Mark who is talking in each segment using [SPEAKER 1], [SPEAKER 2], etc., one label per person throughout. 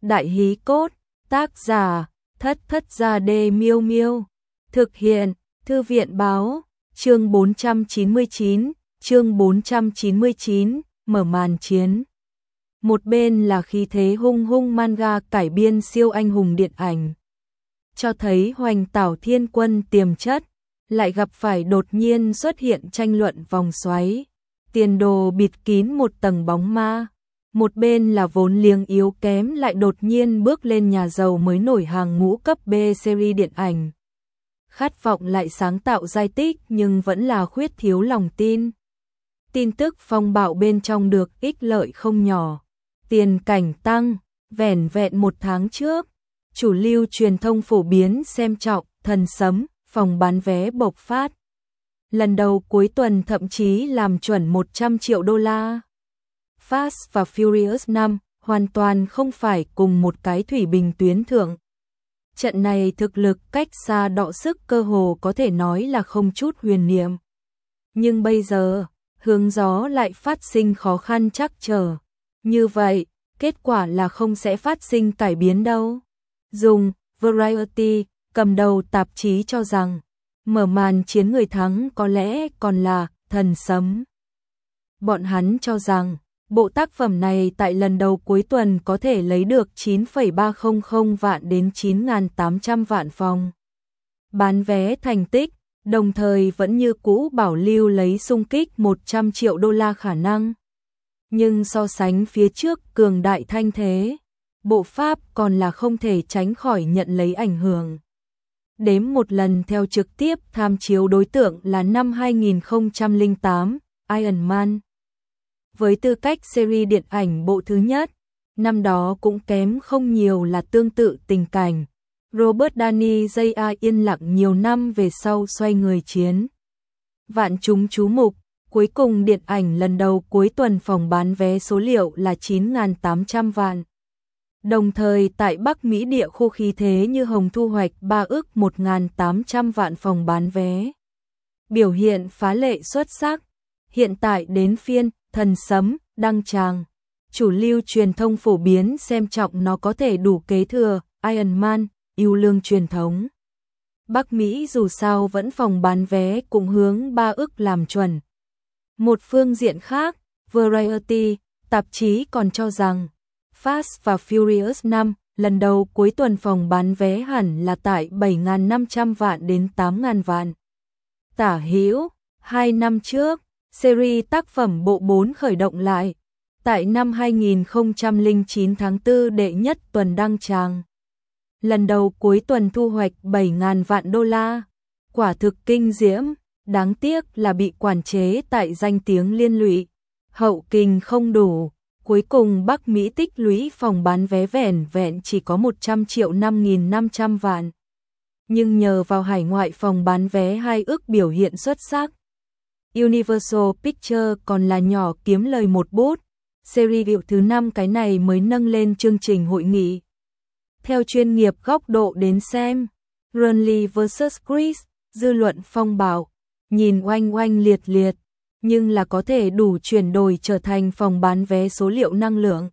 [SPEAKER 1] Đại hí cốt, tác giả, Thất Thất Gia Đê Miêu Miêu. Thực hiện, Thư viện báo, chương 499, mở màn chiến. Một bên là khí thế hung hung manga cải biên siêu anh hùng điện ảnh, cho thấy Hoành Tảo Thiên Quân tiềm chất, lại gặp phải đột nhiên xuất hiện tranh luận vòng xoáy, tiền đồ bịt kín một tầng bóng ma. Một bên là vốn liếng yếu kém lại đột nhiên bước lên nhà giàu mới nổi hàng ngũ cấp B series điện ảnh. Khát vọng lại sáng tạo giai tích nhưng vẫn là khuyết thiếu lòng tin. Tin tức phong bạo bên trong được ích lợi không nhỏ. Tiền cảnh tăng, vẻn vẹn một tháng trước. Chủ lưu truyền thông phổ biến xem trọng, thần sấm, phòng bán vé bộc phát. Lần đầu cuối tuần thậm chí làm chuẩn 100 triệu đô la. Fast và Furious 5 hoàn toàn không phải cùng một cái thủy bình tuyến thượng. Trận này thực lực cách xa đọ sức cơ hồ có thể nói là không chút huyền niệm. Nhưng bây giờ, hướng gió lại phát sinh khó khăn trắc trở. Như vậy, kết quả là không sẽ phát sinh cải biến đâu. Dùng Variety cầm đầu tạp chí cho rằng, mở màn chiến người thắng có lẽ còn là thần sấm. Bọn hắn cho rằng, bộ tác phẩm này tại lần đầu cuối tuần có thể lấy được 9,300 vạn đến 9.800 vạn phòng bán vé thành tích, đồng thời vẫn như cũ bảo lưu lấy xung kích 100 triệu đô la khả năng. Nhưng so sánh phía trước cường đại thanh thế, bộ Pháp còn là không thể tránh khỏi nhận lấy ảnh hưởng. Đếm một lần theo trực tiếp tham chiếu đối tượng là năm 2008, Iron Man. Với tư cách series điện ảnh bộ thứ nhất, năm đó cũng kém không nhiều là tương tự tình cảnh. Robert Downey Jr. yên lặng nhiều năm về sau xoay người chiến. Vạn chúng chú mục, cuối cùng điện ảnh lần đầu cuối tuần phòng bán vé số liệu là 9.800 vạn. Đồng thời tại Bắc Mỹ địa khu khí thế như hồng thu hoạch 3 ức 1.800 vạn phòng bán vé. Biểu hiện phá lệ xuất sắc. Hiện tại đến phiên thần sấm, đăng tràng. Chủ lưu truyền thông phổ biến xem trọng nó có thể đủ kế thừa Iron Man, yêu lương truyền thống. Bắc Mỹ dù sao vẫn phòng bán vé cùng hướng 3 ức làm chuẩn. Một phương diện khác, Variety, tạp chí còn cho rằng, Fast và Furious 5, lần đầu cuối tuần phòng bán vé hẳn là tại 7.500 vạn đến 8.000 vạn. Tả hữu, 2 năm trước, series tác phẩm bộ 4 khởi động lại, tại năm 2009 tháng 4 đệ nhất tuần đăng tràng. Lần đầu cuối tuần thu hoạch 7.000 vạn đô la, quả thực kinh diễm, đáng tiếc là bị quản chế tại danh tiếng liên lụy, hậu kình không đủ, cuối cùng Bắc Mỹ tích lũy phòng bán vé vẻn vẹn chỉ có 100 triệu 5.500 vạn. Nhưng nhờ vào hải ngoại phòng bán vé 2 ức biểu hiện xuất sắc. Universal Pictures còn là nhỏ kiếm lời một bút, series hiệu thứ 5 cái này mới nâng lên chương trình hội nghị. Theo chuyên nghiệp góc độ đến xem, Burnley vs Chris, dư luận phong bạo, nhìn oanh oanh liệt liệt, nhưng là có thể đủ chuyển đổi trở thành phòng bán vé số liệu năng lượng.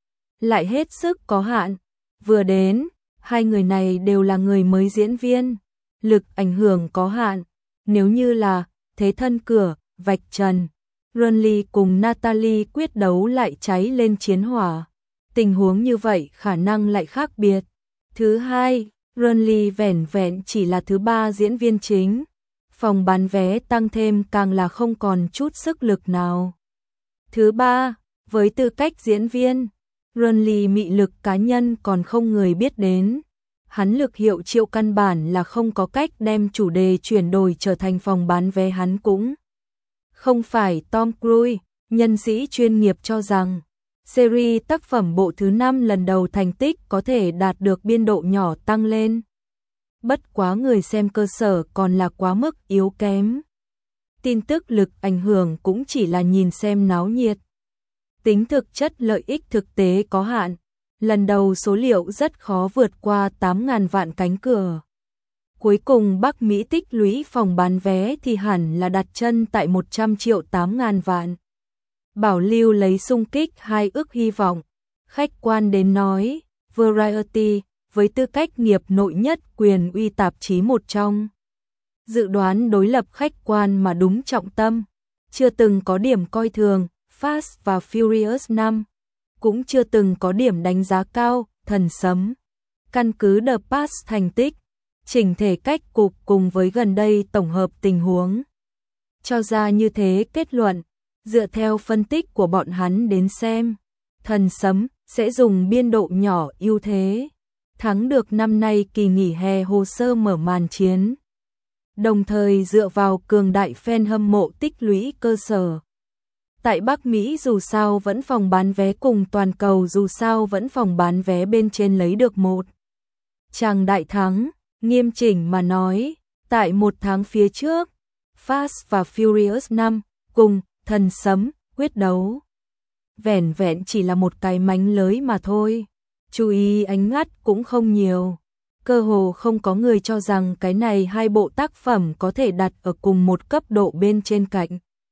[SPEAKER 1] Lại hết sức có hạn, vừa đến, hai người này đều là người mới diễn viên, lực ảnh hưởng có hạn, nếu như là thế thân cửa, vạch trần, Burnley cùng Natalie quyết đấu lại cháy lên chiến hỏa. Tình huống như vậy khả năng lại khác biệt. Thứ hai, Burnley vẻn vẹn chỉ là thứ ba diễn viên chính. Phòng bán vé tăng thêm càng là không còn chút sức lực nào. Thứ ba, với tư cách diễn viên, Burnley mị lực cá nhân còn không người biết đến. Hắn lực hiệu triệu căn bản là không có cách đem chủ đề chuyển đổi trở thành phòng bán vé hắn cũng. Không phải Tom Cruise, nhân sĩ chuyên nghiệp cho rằng, series tác phẩm bộ thứ 5 lần đầu thành tích có thể đạt được biên độ nhỏ tăng lên. Bất quá người xem cơ sở còn là quá mức yếu kém. Tin tức lực ảnh hưởng cũng chỉ là nhìn xem náo nhiệt. Tính thực chất lợi ích thực tế có hạn. Lần đầu số liệu rất khó vượt qua 8.000 vạn cánh cửa. Cuối cùng Bắc Mỹ tích lũy phòng bán vé thì hẳn là đặt chân tại 100 triệu 8.000 vạn. Bảo lưu lấy xung kích 2 ức hy vọng. Khách quan đến nói, Variety, với tư cách nghiệp nội nhất quyền uy tạp chí một trong. Dự đoán đối lập khách quan mà đúng trọng tâm, chưa từng có điểm coi thường, Fast và Furious 5, cũng chưa từng có điểm đánh giá cao, Thần Sấm. Căn cứ The Pass thành tích, chỉnh thể cách cục cùng với gần đây tổng hợp tình huống. Cho ra như thế kết luận, dựa theo phân tích của bọn hắn đến xem, Thần Sấm sẽ dùng biên độ nhỏ ưu thế, thắng được năm nay kỳ nghỉ hè hồ sơ mở màn chiến. Đồng thời dựa vào cường đại fan hâm mộ tích lũy cơ sở. Tại Bắc Mỹ dù sao vẫn phòng bán vé cùng toàn cầu dù sao vẫn phòng bán vé bên trên lấy được một chàng đại thắng, nghiêm chỉnh mà nói, tại một tháng phía trước, Fast và Furious 5 cùng Thần Sấm quyết đấu. Vẻn vẹn chỉ là một cái mánh lới mà thôi, chú ý ánh ngắt cũng không nhiều. Cơ hồ không có người cho rằng cái này hai bộ tác phẩm có thể đặt ở cùng một cấp độ bên trên cạnh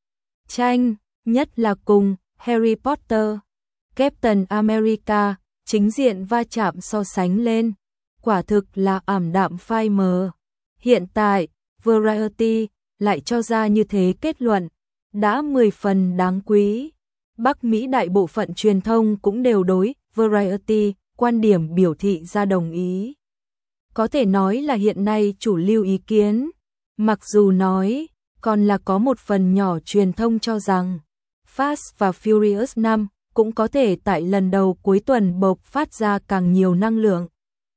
[SPEAKER 1] tranh, nhất là cùng Harry Potter, Captain America, chính diện va chạm so sánh lên, quả thực là ảm đạm phai mờ. Hiện tại, Variety lại cho ra như thế kết luận, đã 10 phần đáng quý. Bắc Mỹ đại bộ phận truyền thông cũng đều đối Variety quan điểm biểu thị ra đồng ý. Có thể nói là hiện nay chủ lưu ý kiến, mặc dù nói, còn là có một phần nhỏ truyền thông cho rằng Fast và Furious 5 cũng có thể tại lần đầu cuối tuần bộc phát ra càng nhiều năng lượng.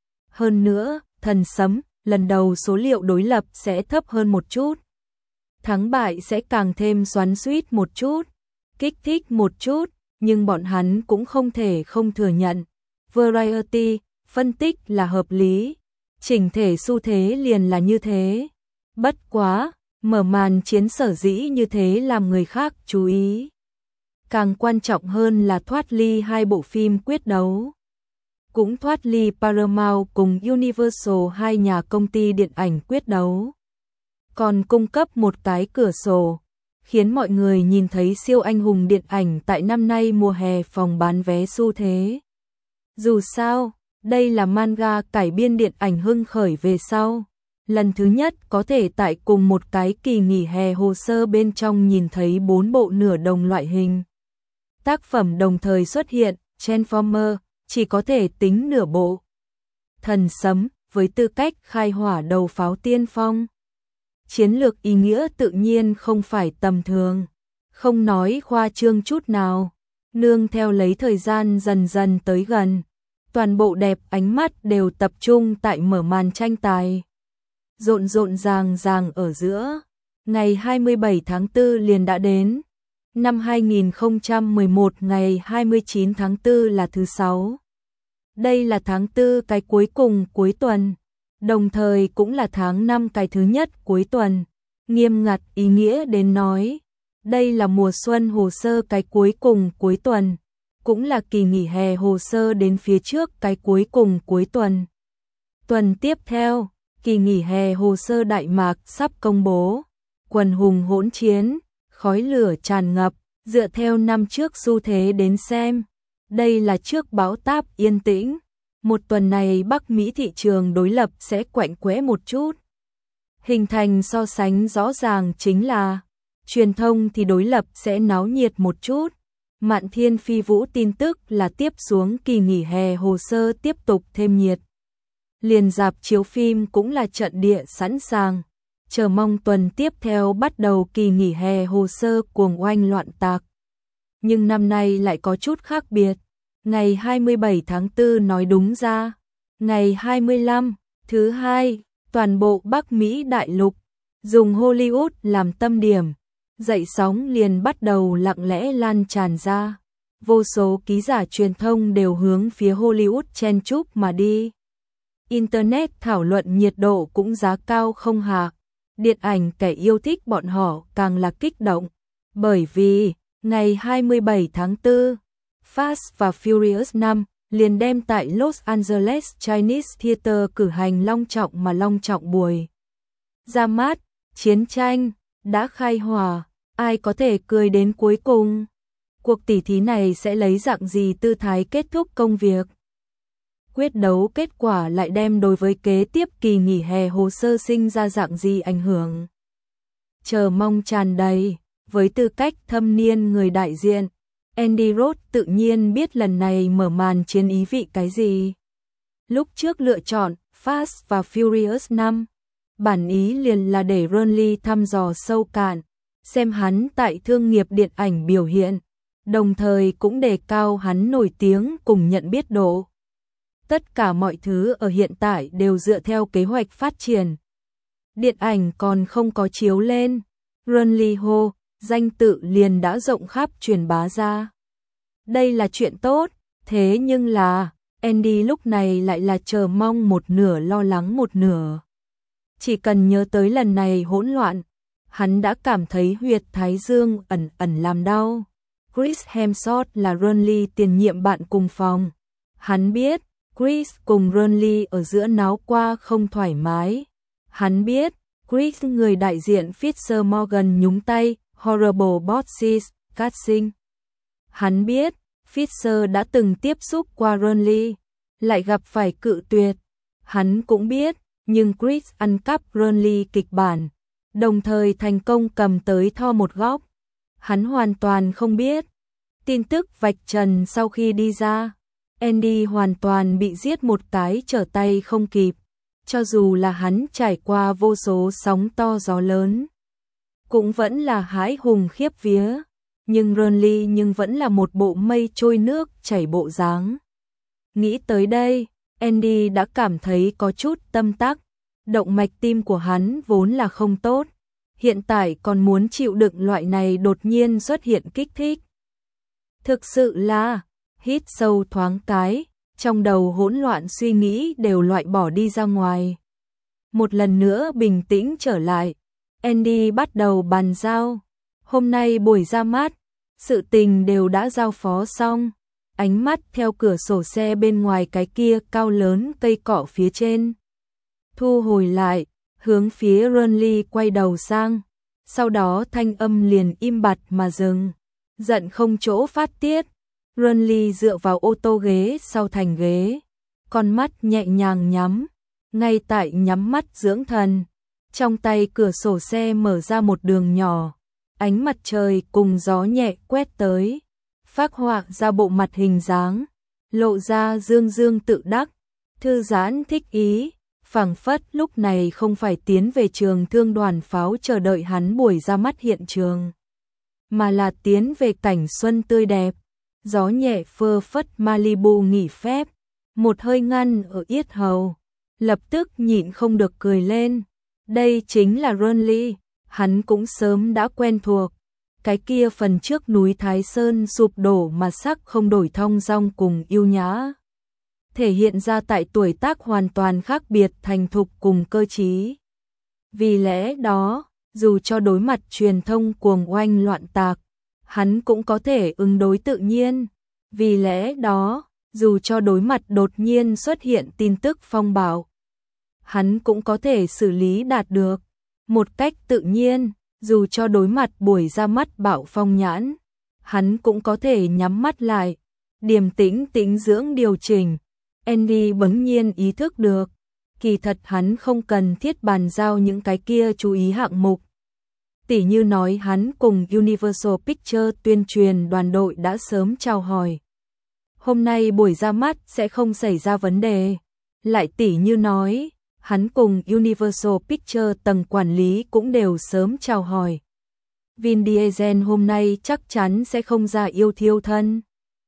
[SPEAKER 1] Hơn nữa, Thần Sấm, lần đầu số liệu đối lập sẽ thấp hơn một chút. Thắng bại sẽ càng thêm xoắn xuýt một chút, kích thích một chút, nhưng bọn hắn cũng không thể không thừa nhận. Variety, phân tích là hợp lý. Chỉnh thể xu thế liền là như thế. Bất quá, mở màn chiến sở dĩ như thế làm người khác chú ý. Càng quan trọng hơn là thoát ly hai bộ phim quyết đấu. Cũng thoát ly Paramount cùng Universal hai nhà công ty điện ảnh quyết đấu. Còn cung cấp một cái cửa sổ, khiến mọi người nhìn thấy siêu anh hùng điện ảnh tại năm nay mùa hè phòng bán vé xu thế. Dù sao, đây là manga cải biên điện ảnh hưng khởi về sau. Lần thứ nhất có thể tại cùng một cái kỳ nghỉ hè hồ sơ bên trong nhìn thấy 4 bộ nửa đồng loại hình. Tác phẩm đồng thời xuất hiện, Transformer, chỉ có thể tính nửa bộ. Thần Sấm, với tư cách khai hỏa đầu pháo tiên phong. Chiến lược ý nghĩa tự nhiên không phải tầm thường. Không nói khoa trương chút nào. Nương theo lấy thời gian dần dần tới gần. Toàn bộ đẹp ánh mắt đều tập trung tại mở màn tranh tài. Rộn rộn ràng ràng ở giữa. Ngày 27 tháng 4 liền đã đến. Năm 2011 ngày 29 tháng 4 là thứ 6. Đây là tháng 4 cái cuối cùng cuối tuần. Đồng thời cũng là tháng 5 cái thứ nhất cuối tuần. Nghiêm ngặt ý nghĩa đến nói. Đây là mùa xuân hồ sơ cái cuối cùng cuối tuần. Cũng là kỳ nghỉ hè hồ sơ đến phía trước cái cuối cùng cuối tuần. Tuần tiếp theo, kỳ nghỉ hè hồ sơ Đại Mạc sắp công bố. Quần hùng hỗn chiến, khói lửa tràn ngập, dựa theo năm trước xu thế đến xem. Đây là trước bão táp yên tĩnh. Một tuần này Bắc Mỹ thị trường đối lập sẽ quạnh quẽ một chút. Hình thành so sánh rõ ràng chính là truyền thông thì đối lập sẽ náo nhiệt một chút. Mạn Thiên Phi Vũ tin tức là tiếp xuống kỳ nghỉ hè hồ sơ tiếp tục thêm nhiệt. Liền rạp chiếu phim cũng là trận địa sẵn sàng. Chờ mong tuần tiếp theo bắt đầu kỳ nghỉ hè hồ sơ cuồng oanh loạn tạc. Nhưng năm nay lại có chút khác biệt. Ngày 27 tháng 4 nói đúng ra. Ngày 25, thứ hai, toàn bộ Bắc Mỹ đại lục, dùng Hollywood làm tâm điểm. Dậy sóng liền bắt đầu lặng lẽ lan tràn ra. Vô số ký giả truyền thông đều hướng phía Hollywood chen chúc mà đi. Internet thảo luận nhiệt độ cũng giá cao không hạ. Điện ảnh kẻ yêu thích bọn họ càng là kích động. Bởi vì, ngày 27 tháng 4, Fast và Furious 5 liền đem tại Los Angeles Chinese Theater cử hành long trọng buổi ra mắt. Chiến tranh đã khai hỏa, ai có thể cười đến cuối cùng? Cuộc tỉ thí này sẽ lấy dạng gì tư thái kết thúc công việc? quyết đấu kết quả lại đem đối với kế tiếp kỳ nghỉ hè hồ sơ sinh ra dạng gì ảnh hưởng. Chờ mong tràn đầy, với tư cách thâm niên người đại diện, Andy Roth tự nhiên biết lần này mở màn chiến ý vị cái gì. Lúc trước lựa chọn Fast và Furious 5, bản ý liền là để Ronley thăm dò sâu cạn, xem hắn tại thương nghiệp điện ảnh biểu hiện, đồng thời cũng đề cao hắn nổi tiếng cùng nhận biết độ. Tất cả mọi thứ ở hiện tại đều dựa theo kế hoạch phát triển. Điện ảnh còn không có chiếu lên, Ronley hô, danh tự liền đã rộng khắp truyền bá ra. Đây là chuyện tốt, thế nhưng là, Andy lúc này lại là chờ mong một nửa lo lắng một nửa. Chỉ cần nhớ tới lần này hỗn loạn, hắn đã cảm thấy huyệt thái dương ẩn ẩn làm đau. Chris Hemsworth là Ronley tiền nhiệm bạn cùng phòng. Hắn biết, Chris cùng Ronley ở giữa náo qua không thoải mái. Hắn biết, Chris người đại diện Fisher Morgan nhúng tay, Horrible Bosses, casting. Hắn biết, Fisher đã từng tiếp xúc qua Ronley, lại gặp phải cự tuyệt. Hắn cũng biết, nhưng Chris ăn cắp Ronley kịch bản, đồng thời thành công cầm tới Thor một góc. Hắn hoàn toàn không biết. Tin tức vạch trần sau khi đi ra, Andy hoàn toàn bị giết một cái trở tay không kịp. Cho dù là hắn trải qua vô số sóng to gió lớn, cũng vẫn là hãi hùng khiếp vía. Nhưng Ronley vẫn là một bộ mây trôi nước chảy bộ dáng. Nghĩ tới đây, Andy đã cảm thấy có chút tâm tắc. Động mạch tim của hắn vốn là không tốt, hiện tại còn muốn chịu đựng loại này đột nhiên xuất hiện kích thích. Thực sự là, hít sâu thoáng cái, trong đầu hỗn loạn suy nghĩ đều loại bỏ đi ra ngoài. Một lần nữa bình tĩnh trở lại, Andy bắt đầu bàn giao. Hôm nay buổi ra mắt, sự tình đều đã giao phó xong. Ánh mắt theo cửa sổ xe bên ngoài cái kia cao lớn cây cọ phía trên. Thu hồi lại, hướng phía Ronley quay đầu sang. Sau đó thanh âm liền im bặt mà dừng. Giận không chỗ phát tiết. Ronley dựa vào ô tô ghế sau thành ghế. Con mắt nhẹ nhàng nhắm. Ngay tại nhắm mắt dưỡng thần. Trong tay cửa sổ xe mở ra một đường nhỏ. Ánh mặt trời cùng gió nhẹ quét tới. Phác họa ra bộ mặt hình dáng. Lộ ra dương dương tự đắc. Thư giãn thích ý. Phảng phất lúc này không phải tiến về trường thương đoàn pháo chờ đợi hắn buổi ra mắt hiện trường, mà là tiến về cảnh xuân tươi đẹp. Gió nhẹ phơ phất Malibu nghỉ phép, một hơi ngăn ở yết hầu, lập tức nhịn không được cười lên. Đây chính là Ronley, hắn cũng sớm đã quen thuộc. Cái kia phần trước núi Thái Sơn sụp đổ mà sắc không đổi thong dong cùng yêu nhã, thể hiện ra tại tuổi tác hoàn toàn khác biệt thành thục cùng cơ trí. Vì lẽ đó, dù cho đối mặt truyền thông cuồng oanh loạn tạc, hắn cũng có thể ứng đối tự nhiên. Vì lẽ đó, dù cho đối mặt đột nhiên xuất hiện tin tức phong bạo, hắn cũng có thể xử lý đạt được một cách tự nhiên. Dù cho đối mặt buổi ra mắt bạo phong nhãn, hắn cũng có thể nhắm mắt lại, điềm tĩnh tĩnh dưỡng điều chỉnh. Andy bỗng nhiên ý thức được, kỳ thật hắn không cần thiết bàn giao những cái kia chú ý hạng mục. Tỉ như nói hắn cùng Universal Pictures tuyên truyền đoàn đội đã sớm chào hỏi. Hôm nay buổi ra mắt sẽ không xảy ra vấn đề. Lại tỉ như nói, hắn cùng Universal Pictures tầng quản lý cũng đều sớm chào hỏi. Vin Diesel hôm nay chắc chắn sẽ không ra yêu thiêu thân.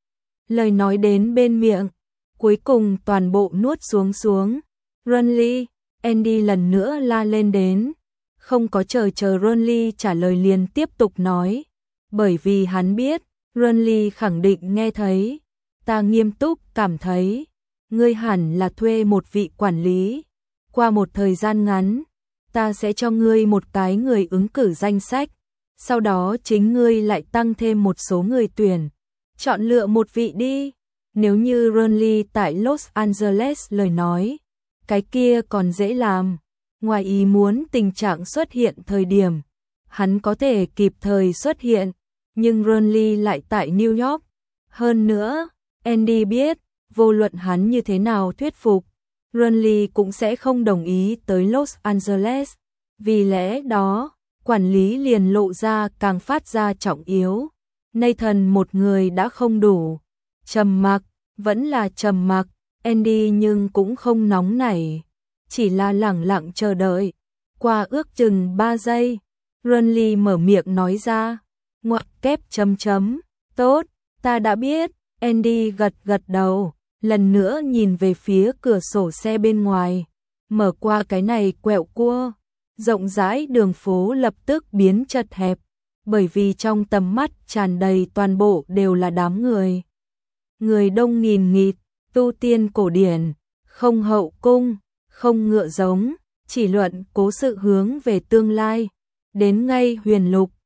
[SPEAKER 1] Lời nói đến bên miệng, cuối cùng toàn bộ nuốt xuống. Ronley, Andy lần nữa la lên đến. Không có chờ Ronley trả lời liền tiếp tục nói. Bởi vì hắn biết, Ronley khẳng định nghe thấy. Ta nghiêm túc cảm thấy, ngươi hẳn là thuê một vị quản lý. Qua một thời gian ngắn, ta sẽ cho ngươi một cái người ứng cử danh sách. Sau đó chính ngươi lại tăng thêm một số người tuyển. Chọn lựa một vị đi. Nếu như Ronley tại Los Angeles lời nói, cái kia còn dễ làm. Ngoài ý muốn tình trạng xuất hiện thời điểm, hắn có thể kịp thời xuất hiện, nhưng Ronley lại tại New York. Hơn nữa, Andy biết, vô luận hắn như thế nào thuyết phục, Renly cũng sẽ không đồng ý tới Los Angeles. Vì lẽ đó, quản lý liền lộ ra càng phát ra trọng yếu. Nathan một người đã không đủ. Trầm mặc, vẫn là trầm mặc, Andy nhưng cũng không nóng nảy, chỉ là lẳng lặng chờ đợi. Qua ước chừng 3 giây, Renly mở miệng nói ra, ngoặc kép chấm chấm, tốt, ta đã biết. Andy gật gật đầu, lần nữa nhìn về phía cửa sổ xe bên ngoài, mở qua cái này quẹo cua, rộng rãi đường phố lập tức biến chật hẹp, bởi vì trong tầm mắt tràn đầy toàn bộ đều là đám người. Người đông nghìn nghịt, tu tiên cổ điển, không hậu cung, không ngựa giống, chỉ luận cố sự hướng về tương lai, đến ngay huyền lục,